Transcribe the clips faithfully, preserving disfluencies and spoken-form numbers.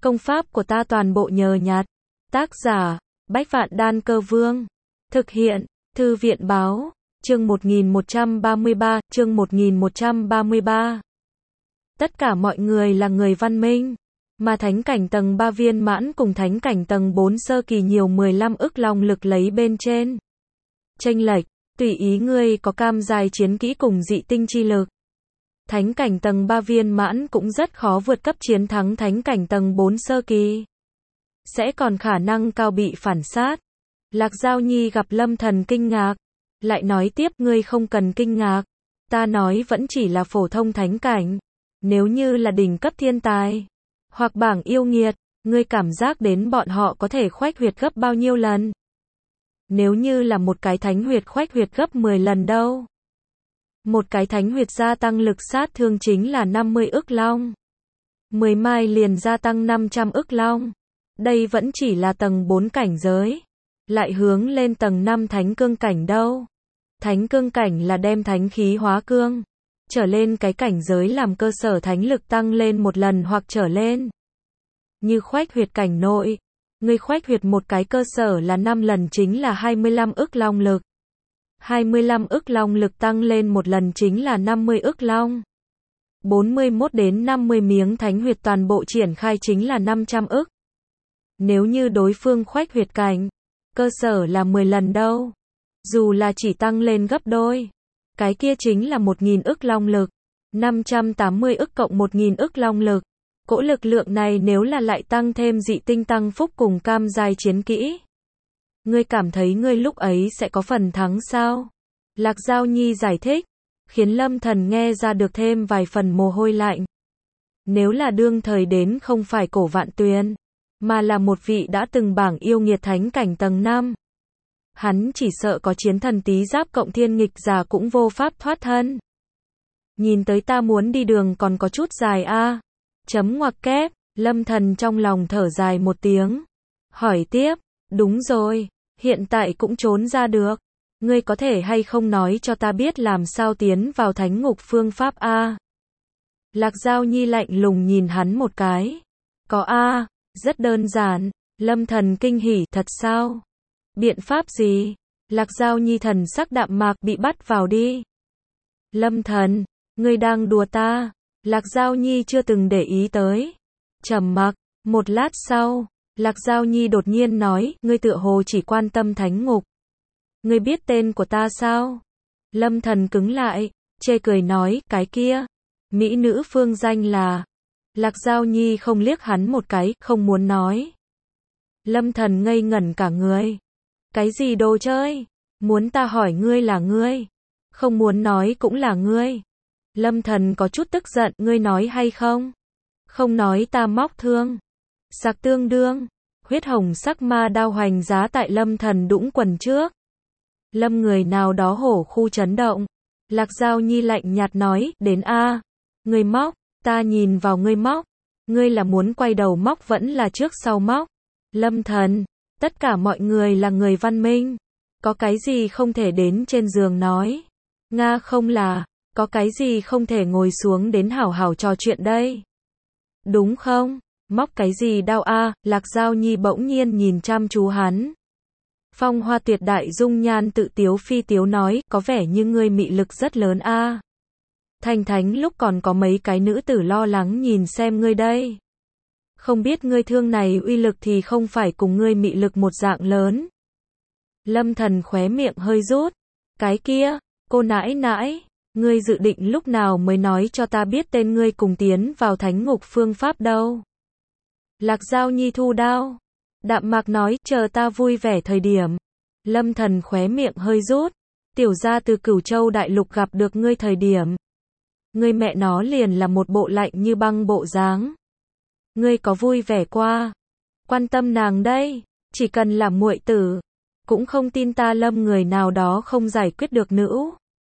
Công pháp của ta toàn bộ nhờ nhặt. Tác giả, Bách Vạn Đan Cơ Vương. Thực hiện, Thư viện Báo. Chương một nghìn một trăm ba mươi ba, chương một nghìn một trăm ba mươi ba. Tất cả mọi người là người văn minh, mà thánh cảnh tầng ba viên mãn cùng thánh cảnh tầng bốn sơ kỳ nhiều mười lăm ức long lực lấy bên trên. Chênh lệch, tùy ý ngươi có cam dài chiến kỹ cùng dị tinh chi lực. Thánh cảnh tầng ba viên mãn cũng rất khó vượt cấp chiến thắng thánh cảnh tầng bốn sơ kỳ. Sẽ còn khả năng cao bị phản sát. Lạc Giao Nhi gặp Lâm Thần kinh ngạc, lại nói tiếp, ngươi không cần kinh ngạc, ta nói vẫn chỉ là phổ thông thánh cảnh. Nếu như là đỉnh cấp thiên tài, hoặc bảng yêu nghiệt, ngươi cảm giác đến bọn họ có thể khoách huyệt gấp bao nhiêu lần? Nếu như là một cái thánh huyệt khoách huyệt gấp mười lần đâu. Một cái thánh huyệt gia tăng lực sát thương chính là năm mươi ức long. mười mai liền gia tăng năm trăm ức long. Đây vẫn chỉ là tầng bốn cảnh giới. Lại hướng lên tầng năm thánh cương cảnh đâu. Thánh cương cảnh là đem thánh khí hóa cương. Trở lên cái cảnh giới làm cơ sở thánh lực tăng lên một lần hoặc trở lên. Như khoách huyệt cảnh nội. Người khoách huyệt một cái cơ sở là năm lần chính là hai mươi lăm ức long lực. hai mươi lăm ức long lực tăng lên một lần chính là năm mươi ức long. bốn mươi mốt đến năm mươi miếng thánh huyệt toàn bộ triển khai chính là năm trăm ức. Nếu như đối phương khoách huyệt cảnh, cơ sở là mười lần đâu. Dù là chỉ tăng lên gấp đôi, cái kia chính là một nghìn ức long lực. năm trăm tám mươi ức cộng một nghìn ức long lực. Cỗ lực lượng này nếu là lại tăng thêm dị tinh tăng phúc cùng cam giai chiến kỹ. Ngươi cảm thấy ngươi lúc ấy sẽ có phần thắng sao? Lạc Giao Nhi giải thích, khiến Lâm Thần nghe ra được thêm vài phần mồ hôi lạnh. Nếu là đương thời đến không phải Cổ Vạn Tuyền, mà là một vị đã từng bảng yêu nghiệt thánh cảnh tầng năm. Hắn chỉ sợ có chiến thần tí giáp cộng thiên nghịch giả cũng vô pháp thoát thân. Nhìn tới ta muốn đi đường còn có chút dài a. À. Chấm ngoặc kép, Lâm Thần trong lòng thở dài một tiếng. Hỏi tiếp, đúng rồi, hiện tại cũng trốn ra được. Ngươi có thể hay không nói cho ta biết làm sao tiến vào thánh ngục phương pháp a? À? Lạc Giao Nhi lạnh lùng nhìn hắn một cái. Có a, à, rất đơn giản. Lâm Thần kinh hỉ, thật sao? Biện pháp gì? Lạc Giao Nhi thần sắc đạm mạc, bị bắt vào đi. Lâm Thần, ngươi đang đùa ta? Lạc Giao Nhi chưa từng để ý tới. Trầm mặc, một lát sau, Lạc Giao Nhi đột nhiên nói, ngươi tựa hồ chỉ quan tâm thánh ngục. Ngươi biết tên của ta sao? Lâm Thần cứng lại, chê cười nói, cái kia, mỹ nữ phương danh là. Lạc Giao Nhi không liếc hắn một cái, không muốn nói. Lâm Thần ngây ngẩn cả người. Cái gì đồ chơi? Muốn ta hỏi ngươi là ngươi, không muốn nói cũng là ngươi. Lâm Thần có chút tức giận, ngươi nói hay không? Không nói ta móc thương. Sặc tương đương, huyết hồng sắc ma đao hoành giá tại Lâm Thần đũng quần trước. Lâm người nào đó hổ khu chấn động. Lạc Giao Nhi lạnh nhạt nói, đến a, ngươi móc, ta nhìn vào ngươi móc. Ngươi là muốn quay đầu móc vẫn là trước sau móc? Lâm Thần, tất cả mọi người là người văn minh. Có cái gì không thể đến trên giường nói? Nga không là, có cái gì không thể ngồi xuống đến hảo hảo trò chuyện đây? Đúng không? Móc cái gì đau a? À? Lạc Giao Nhi bỗng nhiên nhìn chăm chú hắn. Phong hoa tuyệt đại dung nhan tự tiếu phi tiếu nói, có vẻ như ngươi mị lực rất lớn a. À. Thành thánh lúc còn có mấy cái nữ tử lo lắng nhìn xem ngươi đây. Không biết ngươi thương này uy lực thì không phải cùng ngươi mị lực một dạng lớn. Lâm Thần khóe miệng hơi rút. Cái kia, cô nãi nãi, ngươi dự định lúc nào mới nói cho ta biết tên ngươi cùng tiến vào thánh ngục phương pháp đâu? Lạc Giao Nhi thu đao, đạm mạc nói, chờ ta vui vẻ thời điểm. Lâm Thần khóe miệng hơi rút. Tiểu gia từ Cửu Châu đại lục gặp được ngươi thời điểm, ngươi mẹ nó liền là một bộ lạnh như băng bộ dáng. Ngươi có vui vẻ qua? Quan tâm nàng đây, chỉ cần là muội tử, cũng không tin ta Lâm người nào đó không giải quyết được nữ.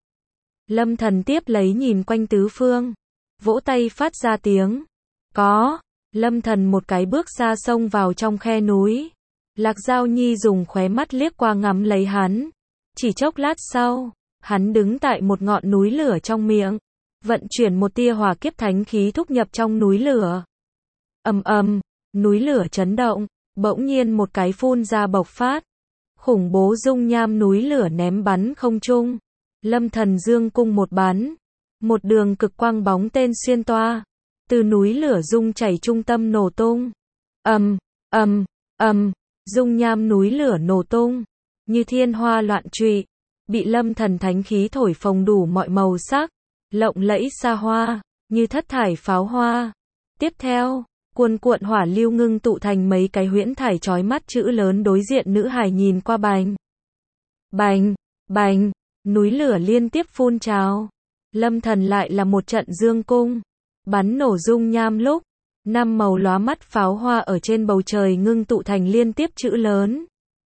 Lâm Thần tiếp lấy nhìn quanh tứ phương, vỗ tay phát ra tiếng. Có. Lâm Thần một cái bước ra xông vào trong khe núi. Lạc Giao Nhi dùng khóe mắt liếc qua ngắm lấy hắn. Chỉ chốc lát sau, hắn đứng tại một ngọn núi lửa trong miệng, vận chuyển một tia hỏa kiếp thánh khí thúc nhập trong núi lửa. Ầm ầm, núi lửa chấn động, bỗng nhiên một cái phun ra bộc phát. Khủng bố dung nham núi lửa ném bắn không trung. Lâm Thần dương cung một bắn. Một đường cực quang bóng tên xuyên toa. Từ núi lửa dung chảy trung tâm nổ tung. Ầm, ầm, ầm, dung nham núi lửa nổ tung. Như thiên hoa loạn trụy. Bị Lâm Thần thánh khí thổi phồng đủ mọi màu sắc. Lộng lẫy xa hoa. Như thất thải pháo hoa. Tiếp theo, cuồn cuộn hỏa lưu ngưng tụ thành mấy cái huyễn thải chói mắt chữ lớn đối diện nữ hài nhìn qua bành. Bành, bành, núi lửa liên tiếp phun trào. Lâm Thần lại là một trận dương cung. Bắn nổ dung nham lúc, năm màu lóa mắt pháo hoa ở trên bầu trời ngưng tụ thành liên tiếp chữ lớn.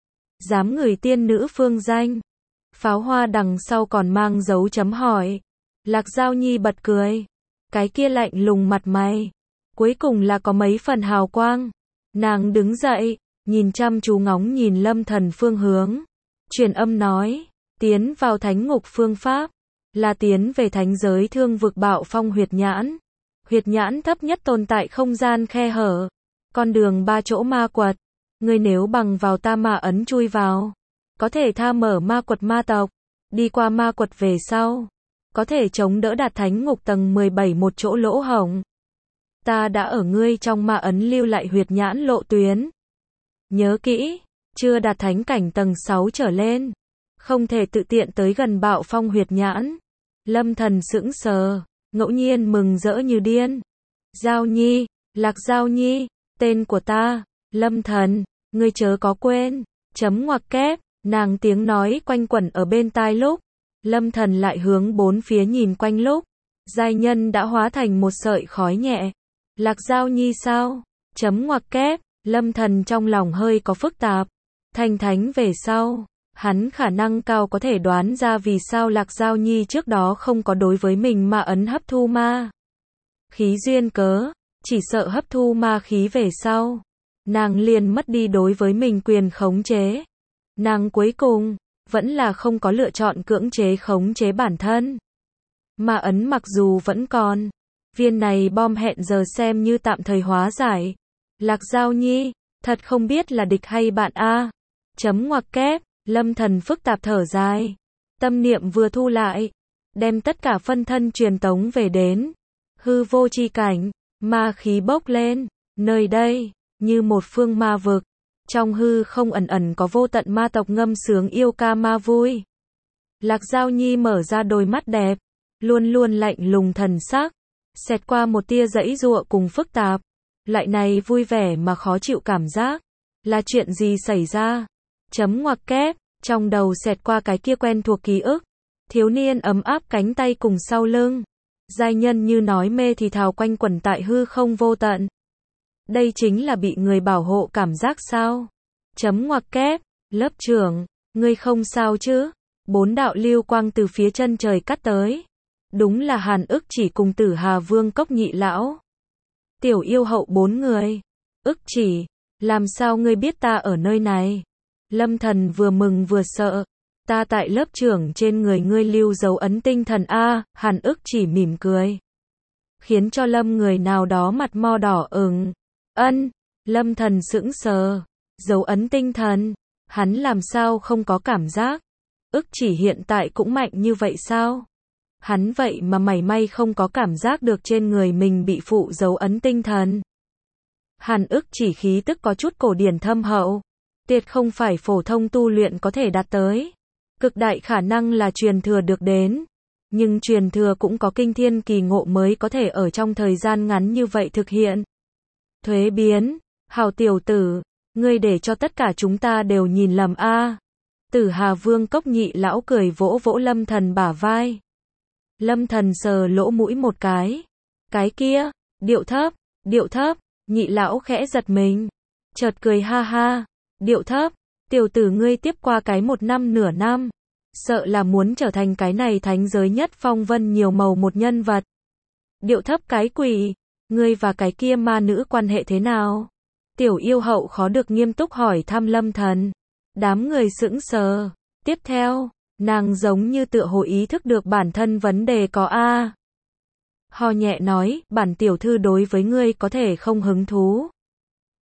Dám người tiên nữ phương danh. Pháo hoa đằng sau còn mang dấu chấm hỏi. Lạc Giao Nhi bật cười. Cái kia lạnh lùng mặt mày. Cuối cùng là có mấy phần hào quang. Nàng đứng dậy, nhìn chăm chú ngóng nhìn Lâm Thần phương hướng. Truyền âm nói, tiến vào thánh ngục phương pháp, là tiến về thánh giới thương vực bạo phong huyệt nhãn. Huyệt nhãn thấp nhất tồn tại không gian khe hở. Con đường ba chỗ ma quật. Ngươi nếu bằng vào ta ma ấn chui vào, có thể tha mở ma quật ma tộc. Đi qua ma quật về sau, có thể chống đỡ đạt thánh ngục tầng mười bảy một chỗ lỗ hổng. Ta đã ở ngươi trong ma ấn lưu lại huyệt nhãn lộ tuyến. Nhớ kỹ, chưa đạt thánh cảnh tầng sáu trở lên, không thể tự tiện tới gần bạo phong huyệt nhãn. Lâm Thần sững sờ, ngẫu nhiên mừng rỡ như điên. Giao Nhi, Lạc Giao Nhi, tên của ta, Lâm Thần, ngươi chớ có quên. Chấm ngoặc kép, nàng tiếng nói quanh quẩn ở bên tai lúc. Lâm Thần lại hướng bốn phía nhìn quanh lúc. Giai nhân đã hóa thành một sợi khói nhẹ. Lạc Giao Nhi sao? Chấm ngoặc kép, Lâm Thần trong lòng hơi có phức tạp. Thành thánh về sau, hắn khả năng cao có thể đoán ra vì sao Lạc Giao Nhi trước đó không có đối với mình ma ấn hấp thu ma khí duyên cớ, chỉ sợ hấp thu ma khí về sau, nàng liền mất đi đối với mình quyền khống chế. Nàng cuối cùng, vẫn là không có lựa chọn cưỡng chế khống chế bản thân. Ma ấn mặc dù vẫn còn, viên này bom hẹn giờ xem như tạm thời hóa giải. Lạc Giao Nhi, thật không biết là địch hay bạn a. Chấm ngoặc kép, Lâm Thần phức tạp thở dài. Tâm niệm vừa thu lại, đem tất cả phân thân truyền tống về đến hư vô chi cảnh, ma khí bốc lên, nơi đây, như một phương ma vực. Trong hư không ẩn ẩn có vô tận ma tộc ngâm sướng yêu ca ma vui. Lạc Giao Nhi mở ra đôi mắt đẹp, luôn luôn lạnh lùng thần sắc, xẹt qua một tia giãy giụa cùng phức tạp. Loại này vui vẻ mà khó chịu cảm giác, là chuyện gì xảy ra? Chấm ngoặc kép, trong đầu xẹt qua cái kia quen thuộc ký ức. Thiếu niên ấm áp cánh tay cùng sau lưng. Giai nhân như nói mê thì thào quanh quẩn tại hư không vô tận. Đây chính là bị người bảo hộ cảm giác sao? Chấm ngoặc kép, lớp trưởng, ngươi không sao chứ? Bốn đạo lưu quang từ phía chân trời cắt tới. Đúng là Hàn Ức Chỉ cùng Tử Hà Vương Cốc Nhị Lão. Tiểu yêu hậu bốn người. Ức Chỉ, làm sao ngươi biết ta ở nơi này? Lâm Thần vừa mừng vừa sợ. Ta tại lớp trưởng trên người ngươi lưu dấu ấn tinh thần a. Hàn Ức Chỉ mỉm cười, khiến cho Lâm người nào đó mặt mo đỏ ửng. Ân, Lâm Thần sững sờ. Dấu ấn tinh thần, hắn làm sao không có cảm giác? Ức Chỉ hiện tại cũng mạnh như vậy sao? Hắn vậy mà mảy may không có cảm giác được trên người mình bị phụ dấu ấn tinh thần. Hàn Ức Chỉ khí tức có chút cổ điển thâm hậu, tuyệt không phải phổ thông tu luyện có thể đạt tới. Cực đại khả năng là truyền thừa được đến, nhưng truyền thừa cũng có kinh thiên kỳ ngộ mới có thể ở trong thời gian ngắn như vậy thực hiện. Thuế biến, hào tiểu tử, ngươi để cho tất cả chúng ta đều nhìn lầm a. Tử Hà Vương Cốc Nhị Lão cười vỗ vỗ Lâm Thần bả vai. Lâm Thần sờ lỗ mũi một cái. Cái kia, điệu thấp, điệu thấp, Nhị Lão khẽ giật mình. Chợt cười ha ha, điệu thấp, tiểu tử ngươi tiếp qua cái một năm nửa năm. Sợ là muốn trở thành cái này thánh giới nhất phong vân nhiều màu một nhân vật. Điệu thấp cái quỷ, ngươi và cái kia ma nữ quan hệ thế nào? Tiểu yêu hậu khó được nghiêm túc hỏi thăm Lâm Thần. Đám người sững sờ. Tiếp theo, nàng giống như tựa hồ ý thức được bản thân vấn đề có a. Ho nhẹ nói, bản tiểu thư đối với ngươi có thể không hứng thú.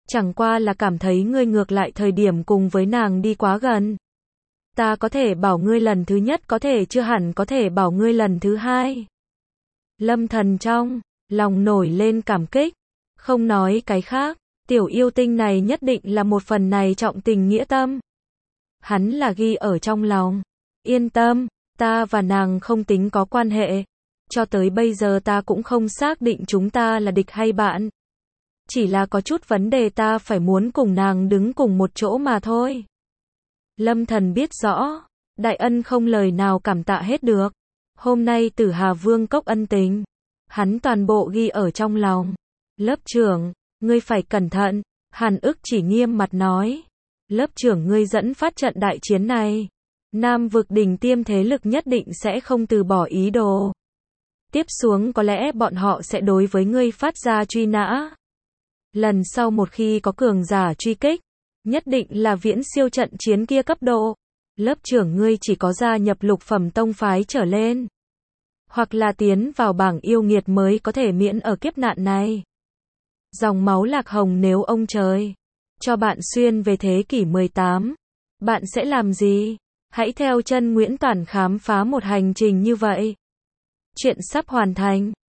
Chẳng qua là cảm thấy ngươi ngược lại thời điểm cùng với nàng đi quá gần. Ta có thể bảo ngươi lần thứ nhất, có thể chưa hẳn có thể bảo ngươi lần thứ hai. Lâm Thần trong lòng nổi lên cảm kích, không nói cái khác, tiểu yêu tinh này nhất định là một phần này trọng tình nghĩa tâm. Hắn là ghi ở trong lòng. Yên tâm, ta và nàng không tính có quan hệ. Cho tới bây giờ ta cũng không xác định chúng ta là địch hay bạn. Chỉ là có chút vấn đề ta phải muốn cùng nàng đứng cùng một chỗ mà thôi. Lâm Thần biết rõ, đại ân không lời nào cảm tạ hết được. Hôm nay Tử Hà Vương cốc ân tình, hắn toàn bộ ghi ở trong lòng. Lớp trưởng, ngươi phải cẩn thận, Hàn Ức chỉ nghiêm mặt nói. Lớp trưởng ngươi dẫn phát trận đại chiến này, Nam vực đỉnh tiêm thế lực nhất định sẽ không từ bỏ ý đồ. Tiếp xuống có lẽ bọn họ sẽ đối với ngươi phát ra truy nã. Lần sau một khi có cường giả truy kích, nhất định là viễn siêu trận chiến kia cấp độ. Lớp trưởng ngươi chỉ có gia nhập lục phẩm tông phái trở lên, hoặc là tiến vào bảng yêu nghiệt mới có thể miễn ở kiếp nạn này. Dòng máu Lạc Hồng nếu ông trời cho bạn xuyên về thế kỷ mười tám, bạn sẽ làm gì? Hãy theo chân Nguyễn Toản khám phá một hành trình như vậy. Chuyện sắp hoàn thành.